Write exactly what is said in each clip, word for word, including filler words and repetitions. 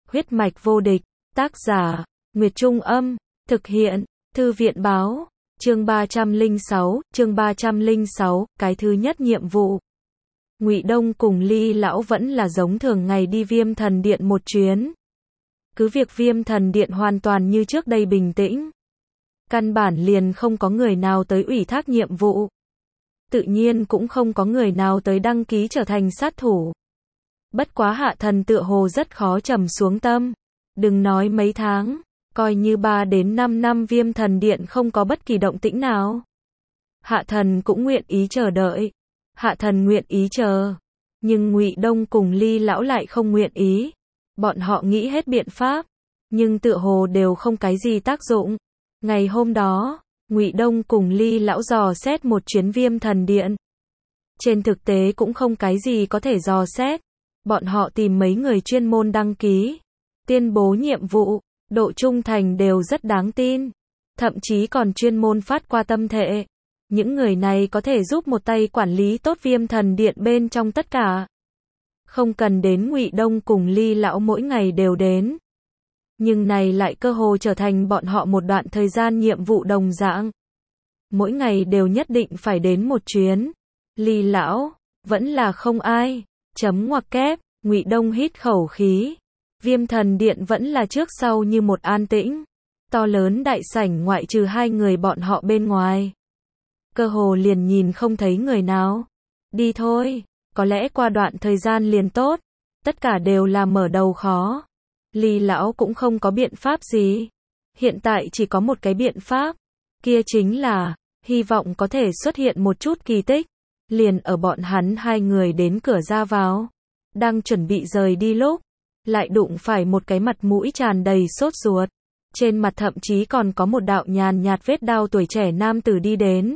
Huyết mạch vô địch, tác giả, Nguyệt Trung Âm, thực hiện, Thư viện Báo, chương ba trăm lẻ sáu, chương ba trăm lẻ sáu, cái thứ nhất nhiệm vụ. Ngụy Đông cùng Ly lão vẫn là giống thường ngày đi Viêm Thần Điện một chuyến. Cứ việc Viêm Thần Điện hoàn toàn như trước đây bình tĩnh. Căn bản liền không có người nào tới ủy thác nhiệm vụ. Tự nhiên cũng không có người nào tới đăng ký trở thành sát thủ. Bất quá Hạ Thần tựa hồ rất khó trầm xuống tâm. Đừng nói mấy tháng, coi như ba đến năm năm Viêm Thần Điện không có bất kỳ động tĩnh nào. Hạ Thần cũng nguyện ý chờ đợi. Hạ Thần nguyện ý chờ. Nhưng Ngụy Đông cùng Ly lão lại không nguyện ý. Bọn họ nghĩ hết biện pháp, nhưng tựa hồ đều không cái gì tác dụng. Ngày hôm đó, Ngụy Đông cùng Ly lão dò xét một chuyến Viêm Thần Điện. Trên thực tế cũng không cái gì có thể dò xét. Bọn họ tìm mấy người chuyên môn đăng ký, tuyên bố nhiệm vụ, độ trung thành đều rất đáng tin. Thậm chí còn chuyên môn phát qua tâm thệ. Những người này có thể giúp một tay quản lý tốt Viêm Thần Điện bên trong tất cả. Không cần đến Ngụy Đông cùng Ly lão mỗi ngày đều đến. Nhưng này lại cơ hồ trở thành bọn họ một đoạn thời gian nhiệm vụ đồng dạng. Mỗi ngày đều nhất định phải đến một chuyến. Ly lão, vẫn là không ai. Chấm ngoặc kép, Ngụy Đông hít khẩu khí. Viêm Thần Điện vẫn là trước sau như một an tĩnh. To lớn đại sảnh ngoại trừ hai người bọn họ bên ngoài. Cơ hồ liền nhìn không thấy người nào. Đi thôi, có lẽ qua đoạn thời gian liền tốt. Tất cả đều là mở đầu khó. Ly lão cũng không có biện pháp gì. Hiện tại chỉ có một cái biện pháp. Kia chính là, hy vọng có thể xuất hiện một chút kỳ tích. Liền ở bọn hắn hai người đến cửa ra vào. Đang chuẩn bị rời đi lúc. Lại đụng phải một cái mặt mũi tràn đầy sốt ruột. Trên mặt thậm chí còn có một đạo nhàn nhạt vết đao tuổi trẻ nam tử đi đến.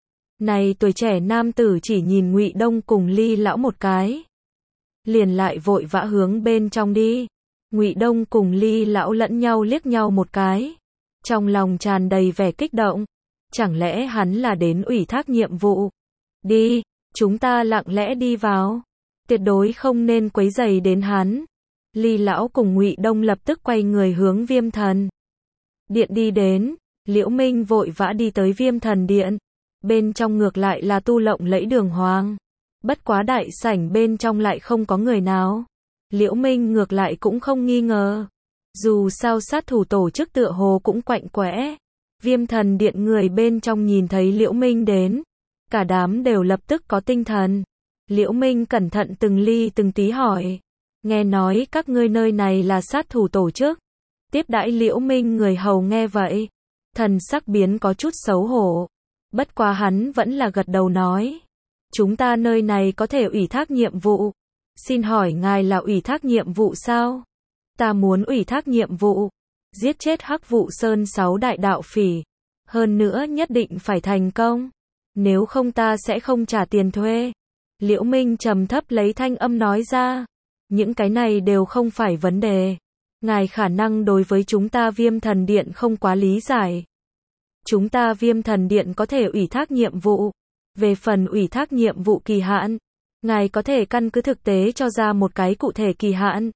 Này tuổi trẻ nam tử chỉ nhìn Ngụy Đông cùng Ly lão một cái. Liền lại vội vã hướng bên trong đi. Ngụy Đông cùng Ly lão lẫn nhau liếc nhau một cái. Trong lòng tràn đầy vẻ kích động. Chẳng lẽ hắn là đến ủy thác nhiệm vụ? Đi, chúng ta lặng lẽ đi vào. Tuyệt đối không nên quấy rầy đến hắn. Ly lão cùng Ngụy Đông lập tức quay người hướng Viêm Thần Điện đi đến. Liễu Minh vội vã đi tới Viêm Thần Điện. Bên trong ngược lại là tu lộng lẫy đường hoàng. Bất quá đại sảnh bên trong lại không có người nào. Liễu Minh ngược lại cũng không nghi ngờ. Dù sao sát thủ tổ chức tựa hồ cũng quạnh quẽ. Viêm Thần Điện người bên trong nhìn thấy Liễu Minh đến. Cả đám đều lập tức có tinh thần. Liễu Minh cẩn thận từng ly từng tí hỏi. Nghe nói các ngươi nơi này là sát thủ tổ chức. Tiếp đãi Liễu Minh người hầu nghe vậy. Thần sắc biến có chút xấu hổ. Bất quá hắn vẫn là gật đầu nói. Chúng ta nơi này có thể ủy thác nhiệm vụ. Xin hỏi ngài là ủy thác nhiệm vụ sao? Ta muốn ủy thác nhiệm vụ. Giết chết Hắc Vụ Sơn sáu đại đạo phỉ. Hơn nữa nhất định phải thành công. Nếu không ta sẽ không trả tiền thuê. Liễu Minh trầm thấp lấy thanh âm nói ra. Những cái này đều không phải vấn đề. Ngài khả năng đối với chúng ta Viêm Thần Điện không quá lý giải. Chúng ta Viêm Thần Điện có thể ủy thác nhiệm vụ. Về phần ủy thác nhiệm vụ kỳ hạn, ngài có thể căn cứ thực tế cho ra một cái cụ thể kỳ hạn.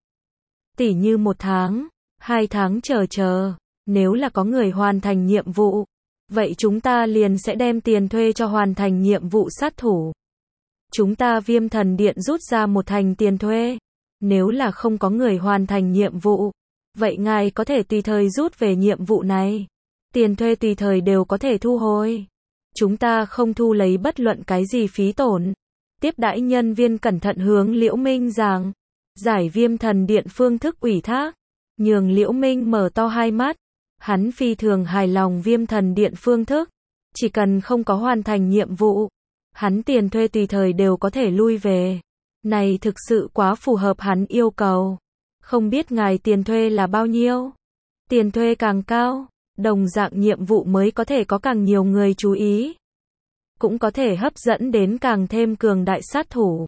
Tỉ như một tháng, hai tháng chờ chờ. Nếu là có người hoàn thành nhiệm vụ, vậy chúng ta liền sẽ đem tiền thuê cho hoàn thành nhiệm vụ sát thủ. Chúng ta Viêm Thần Điện rút ra một thành tiền thuê. Nếu là không có người hoàn thành nhiệm vụ, vậy ngài có thể tùy thời rút về nhiệm vụ này. Tiền thuê tùy thời đều có thể thu hồi. Chúng ta không thu lấy bất luận cái gì phí tổn. Tiếp đãi nhân viên cẩn thận hướng Liễu Minh giảng. Giải Viêm Thần Điện phương thức ủy thác. Nhường Liễu Minh mở to hai mắt. Hắn phi thường hài lòng Viêm Thần Điện phương thức. Chỉ cần không có hoàn thành nhiệm vụ. Hắn tiền thuê tùy thời đều có thể lui về. Này thực sự quá phù hợp hắn yêu cầu. Không biết ngài tiền thuê là bao nhiêu? Tiền thuê càng cao, đồng dạng nhiệm vụ mới có thể có càng nhiều người chú ý. Cũng có thể hấp dẫn đến càng thêm cường đại sát thủ.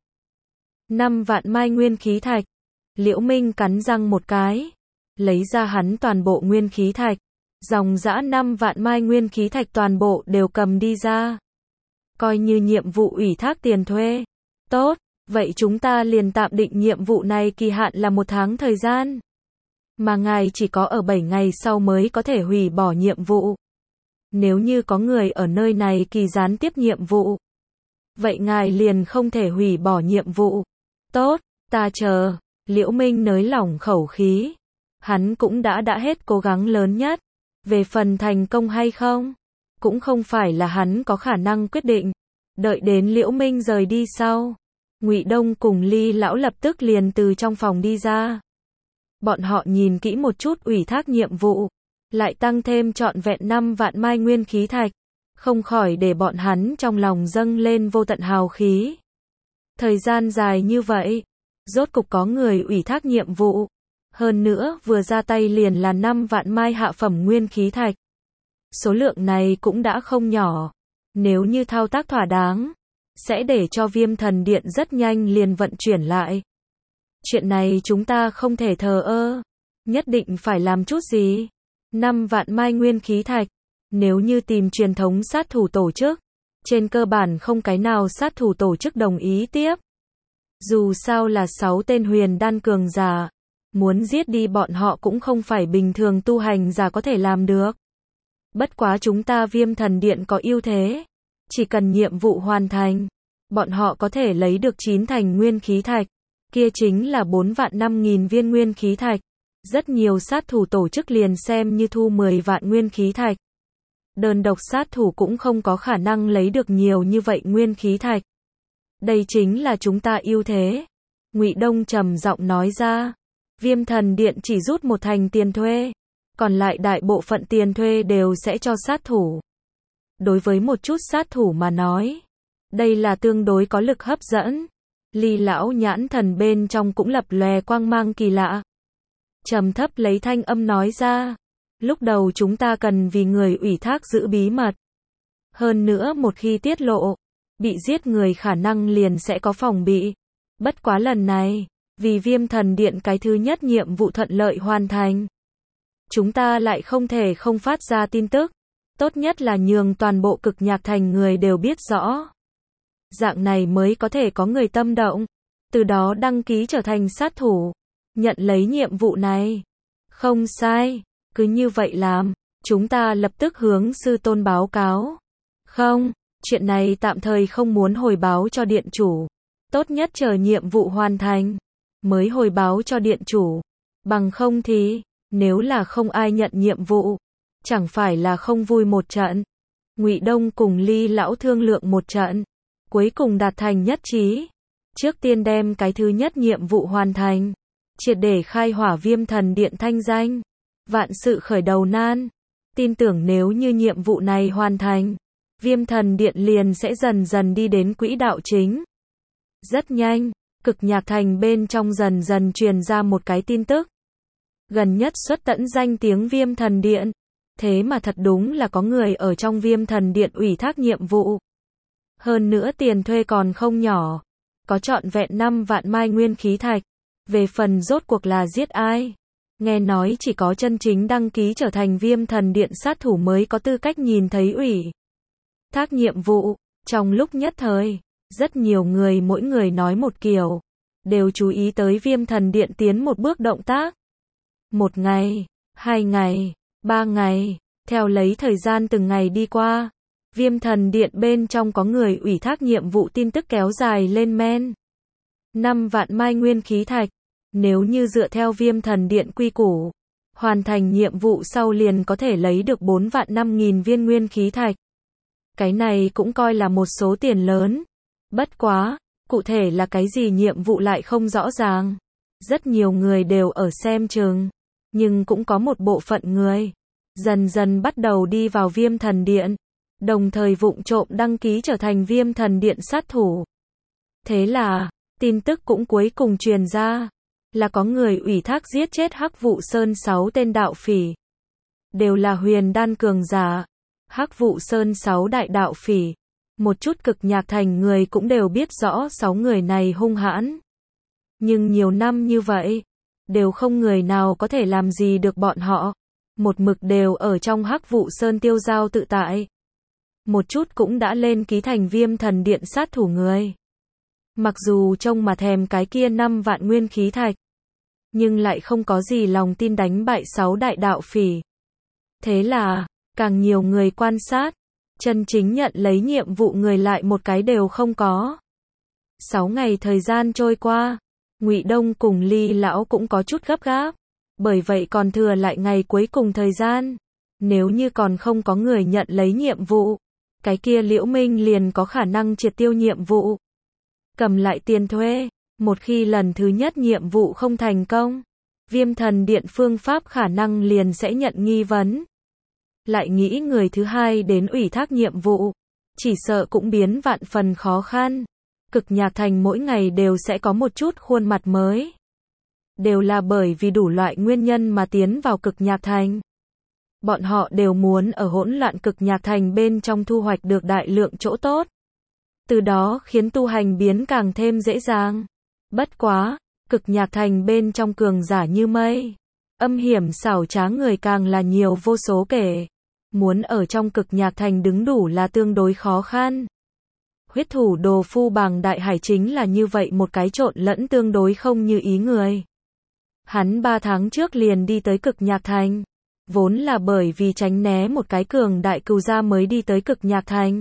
Năm vạn mai nguyên khí thạch. Liễu Minh cắn răng một cái. Lấy ra hắn toàn bộ nguyên khí thạch. Dòng dã năm vạn mai nguyên khí thạch toàn bộ đều cầm đi ra. Coi như nhiệm vụ ủy thác tiền thuê. Tốt, vậy chúng ta liền tạm định nhiệm vụ này kỳ hạn là một tháng thời gian. Mà ngài chỉ có ở bảy ngày sau mới có thể hủy bỏ nhiệm vụ. Nếu như có người ở nơi này kỳ gián tiếp nhiệm vụ, vậy ngài liền không thể hủy bỏ nhiệm vụ. Tốt, ta chờ. Liễu Minh nới lỏng khẩu khí. Hắn cũng đã đã hết cố gắng lớn nhất. Về phần thành công hay không, cũng không phải là hắn có khả năng quyết định. Đợi đến Liễu Minh rời đi sau, Ngụy Đông cùng Ly lão lập tức liền từ trong phòng đi ra. Bọn họ nhìn kỹ một chút ủy thác nhiệm vụ, lại tăng thêm trọn vẹn năm vạn mai nguyên khí thạch, không khỏi để bọn hắn trong lòng dâng lên vô tận hào khí. Thời gian dài như vậy, rốt cục có người ủy thác nhiệm vụ, hơn nữa vừa ra tay liền là năm vạn mai hạ phẩm nguyên khí thạch. Số lượng này cũng đã không nhỏ, nếu như thao tác thỏa đáng, sẽ để cho Viêm Thần Điện rất nhanh liền vận chuyển lại. Chuyện này chúng ta không thể thờ ơ, nhất định phải làm chút gì. Năm vạn mai nguyên khí thạch, nếu như tìm truyền thống sát thủ tổ chức, trên cơ bản không cái nào sát thủ tổ chức đồng ý tiếp. Dù sao là sáu tên huyền đan cường giả, muốn giết đi bọn họ cũng không phải bình thường tu hành giả có thể làm được. Bất quá chúng ta Viêm Thần Điện có ưu thế, chỉ cần nhiệm vụ hoàn thành, bọn họ có thể lấy được chín thành nguyên khí thạch, kia chính là bốn vạn năm nghìn viên nguyên khí thạch. Rất nhiều sát thủ tổ chức liền xem như thu mười vạn nguyên khí thạch. Đơn độc sát thủ cũng không có khả năng lấy được nhiều như vậy nguyên khí thạch. Đây chính là chúng ta ưu thế. Ngụy Đông trầm giọng nói ra. Viêm Thần Điện chỉ rút một thành tiền thuê, còn lại đại bộ phận tiền thuê đều sẽ cho sát thủ. Đối với một chút sát thủ mà nói, đây là tương đối có lực hấp dẫn. Ly lão nhãn thần bên trong cũng lập lòe quang mang kỳ lạ. Trầm thấp lấy thanh âm nói ra, lúc đầu chúng ta cần vì người ủy thác giữ bí mật. Hơn nữa một khi tiết lộ, bị giết người khả năng liền sẽ có phòng bị. Bất quá lần này, vì Viêm Thần Điện cái thứ nhất nhiệm vụ thuận lợi hoàn thành, chúng ta lại không thể không phát ra tin tức. Tốt nhất là nhường toàn bộ Cực Nhạc Thành người đều biết rõ. Dạng này mới có thể có người tâm động, từ đó đăng ký trở thành sát thủ, nhận lấy nhiệm vụ này. Không sai, cứ như vậy làm, chúng ta lập tức hướng sư tôn báo cáo. Không, chuyện này tạm thời không muốn hồi báo cho điện chủ. Tốt nhất chờ nhiệm vụ hoàn thành, mới hồi báo cho điện chủ. Bằng không thì, nếu là không ai nhận nhiệm vụ, chẳng phải là không vui một trận. Ngụy Đông cùng Ly lão thương lượng một trận, cuối cùng đạt thành nhất trí. Trước tiên đem cái thứ nhất nhiệm vụ hoàn thành, triệt để khai hỏa Viêm Thần Điện thanh danh. Vạn sự khởi đầu nan, tin tưởng nếu như nhiệm vụ này hoàn thành, Viêm Thần Điện liền sẽ dần dần đi đến quỹ đạo chính. Rất nhanh, Cực Nhạc Thành bên trong dần dần truyền ra một cái tin tức. Gần nhất xuất tẫn danh tiếng Viêm Thần Điện. Thế mà thật đúng là có người ở trong Viêm Thần Điện ủy thác nhiệm vụ. Hơn nữa tiền thuê còn không nhỏ, có trọn vẹn năm vạn mai nguyên khí thạch. Về phần rốt cuộc là giết ai, nghe nói chỉ có chân chính đăng ký trở thành Viêm Thần Điện sát thủ mới có tư cách nhìn thấy ủy thác nhiệm vụ. Trong lúc nhất thời, rất nhiều người mỗi người nói một kiểu, đều chú ý tới Viêm Thần Điện tiến một bước động tác. Một ngày, hai ngày, ba ngày, theo lấy thời gian từng ngày đi qua, Viêm Thần Điện bên trong có người ủy thác nhiệm vụ tin tức kéo dài lên men. Năm vạn mai nguyên khí thạch, nếu như dựa theo Viêm Thần Điện quy củ, hoàn thành nhiệm vụ sau liền có thể lấy được bốn vạn năm nghìn viên nguyên khí thạch. Cái này cũng coi là một số tiền lớn. Bất quá, cụ thể là cái gì nhiệm vụ lại không rõ ràng. Rất nhiều người đều ở xem chừng, nhưng cũng có một bộ phận người dần dần bắt đầu đi vào Viêm Thần Điện, đồng thời vụng trộm đăng ký trở thành Viêm Thần Điện sát thủ. Thế là, tin tức cũng cuối cùng truyền ra, là có người ủy thác giết chết Hắc Vụ Sơn sáu tên đạo phỉ. Đều là huyền đan cường giả. Hắc Vụ Sơn sáu đại đạo phỉ. Một chút Cực Nhạc Thành người cũng đều biết rõ sáu người này hung hãn. Nhưng nhiều năm như vậy, đều không người nào có thể làm gì được bọn họ. Một mực đều ở trong Hắc Vụ Sơn tiêu dao tự tại. Một chút cũng đã lên ký thành Viêm Thần Điện sát thủ người. Mặc dù trông mà thèm cái kia năm vạn nguyên khí thạch, nhưng lại không có gì lòng tin đánh bại sáu đại đạo phỉ. Thế là, càng nhiều người quan sát, chân chính nhận lấy nhiệm vụ người lại một cái đều không có. Sáu ngày thời gian trôi qua, Ngụy Đông cùng Ly lão cũng có chút gấp gáp, bởi vậy còn thừa lại ngày cuối cùng thời gian. Nếu như còn không có người nhận lấy nhiệm vụ, cái kia Liễu Minh liền có khả năng triệt tiêu nhiệm vụ, cầm lại tiền thuê. Một khi lần thứ nhất nhiệm vụ không thành công, Viêm Thần Điện phương pháp khả năng liền sẽ nhận nghi vấn. Lại nghĩ người thứ hai đến ủy thác nhiệm vụ, chỉ sợ cũng biến vạn phần khó khăn. Cực Nhạc Thành mỗi ngày đều sẽ có một chút khuôn mặt mới. Đều là bởi vì đủ loại nguyên nhân mà tiến vào Cực Nhạc Thành. Bọn họ đều muốn ở hỗn loạn Cực Nhạc Thành bên trong thu hoạch được đại lượng chỗ tốt. Từ đó khiến tu hành biến càng thêm dễ dàng. Bất quá, Cực Nhạc Thành bên trong cường giả như mây. Âm hiểm xảo trá người càng là nhiều vô số kể. Muốn ở trong Cực Nhạc Thành đứng đủ là tương đối khó khăn. Huyết thủ đồ phu Bàng Đại Hải chính là như vậy một cái trộn lẫn tương đối không như ý người. Hắn ba tháng trước liền đi tới Cực Nhạc Thành. Vốn là bởi vì tránh né một cái cường đại cừu gia mới đi tới Cực Nhạc Thành.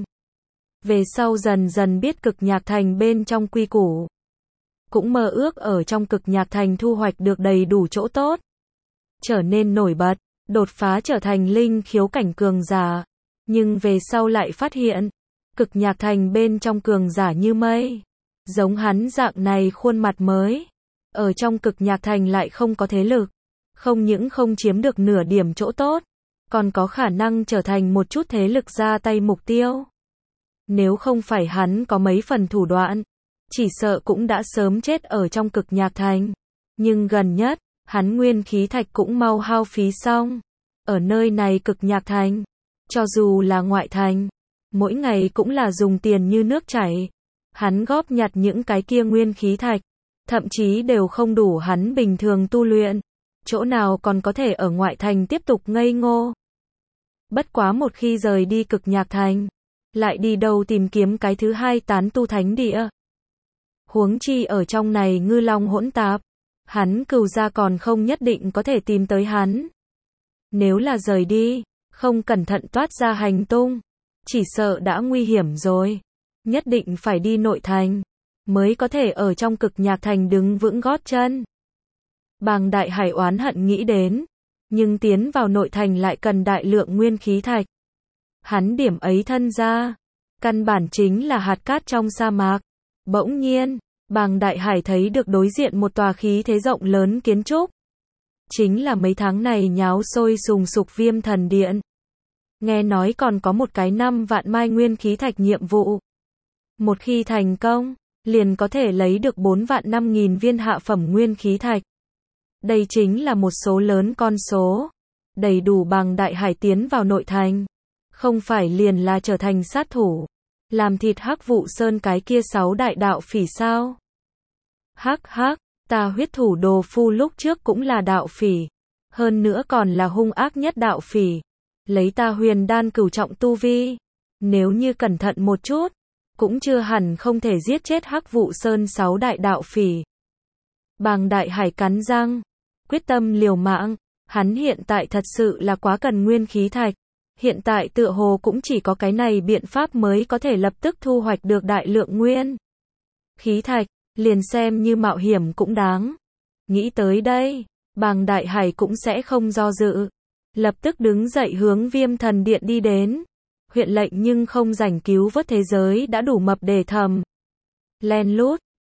Về sau dần dần biết Cực Nhạc Thành bên trong quy củ. Cũng mơ ước ở trong Cực Nhạc Thành thu hoạch được đầy đủ chỗ tốt. Trở nên nổi bật, đột phá trở thành linh khiếu cảnh cường giả. Nhưng về sau lại phát hiện, Cực Nhạc Thành bên trong cường giả như mây. Giống hắn dạng này khuôn mặt mới. Ở trong Cực Nhạc Thành lại không có thế lực. Không những không chiếm được nửa điểm chỗ tốt, còn có khả năng trở thành một chút thế lực ra tay mục tiêu. Nếu không phải hắn có mấy phần thủ đoạn, chỉ sợ cũng đã sớm chết ở trong Cực Nhạc Thành. Nhưng gần nhất, hắn nguyên khí thạch cũng mau hao phí xong. Ở nơi này Cực Nhạc Thành, cho dù là ngoại thành, mỗi ngày cũng là dùng tiền như nước chảy. Hắn góp nhặt những cái kia nguyên khí thạch, thậm chí đều không đủ hắn bình thường tu luyện. Chỗ nào còn có thể ở ngoại thành tiếp tục ngây ngô. Bất quá một khi rời đi Cực Nhạc Thành, lại đi đâu tìm kiếm cái thứ hai tán tu thánh địa. Huống chi ở trong này ngư long hỗn tạp, hắn cừu gia còn không nhất định có thể tìm tới hắn. Nếu là rời đi, không cẩn thận toát ra hành tung, chỉ sợ đã nguy hiểm rồi. Nhất định phải đi nội thành, mới có thể ở trong Cực Nhạc Thành đứng vững gót chân. Bàng Đại Hải oán hận nghĩ đến, nhưng tiến vào nội thành lại cần đại lượng nguyên khí thạch. Hắn điểm ấy thân ra, căn bản chính là hạt cát trong sa mạc. Bỗng nhiên, Bàng Đại Hải thấy được đối diện một tòa khí thế rộng lớn kiến trúc. Chính là mấy tháng này nháo sôi sùng sục Viêm Thần Điện. Nghe nói còn có một cái năm vạn mai nguyên khí thạch nhiệm vụ. Một khi thành công, liền có thể lấy được bốn vạn năm nghìn viên hạ phẩm nguyên khí thạch. Đây chính là một số lớn con số, đầy đủ Bàng Đại Hải tiến vào nội thành. Không phải liền là trở thành sát thủ, làm thịt Hắc Vụ Sơn cái kia sáu đại đạo phỉ sao? Hắc hắc, ta huyết thủ đồ phu lúc trước cũng là đạo phỉ, hơn nữa còn là hung ác nhất đạo phỉ. Lấy ta huyền đan cửu trọng tu vi, nếu như cẩn thận một chút, cũng chưa hẳn không thể giết chết Hắc Vụ Sơn sáu đại đạo phỉ. Bàng Đại Hải cắn răng, quyết tâm liều mạng. Hắn hiện tại thật sự là quá cần nguyên khí thạch. Hiện tại tựa hồ cũng chỉ có cái này biện pháp mới có thể lập tức thu hoạch được đại lượng nguyên khí thạch, liền xem như mạo hiểm cũng đáng. Nghĩ tới đây, Bàng Đại Hải cũng sẽ không do dự, lập tức đứng dậy hướng Viêm Thần Điện đi đến. Huyện lệnh nhưng không rảnh cứu vớt thế giới đã đủ mập để thầm. Len lút,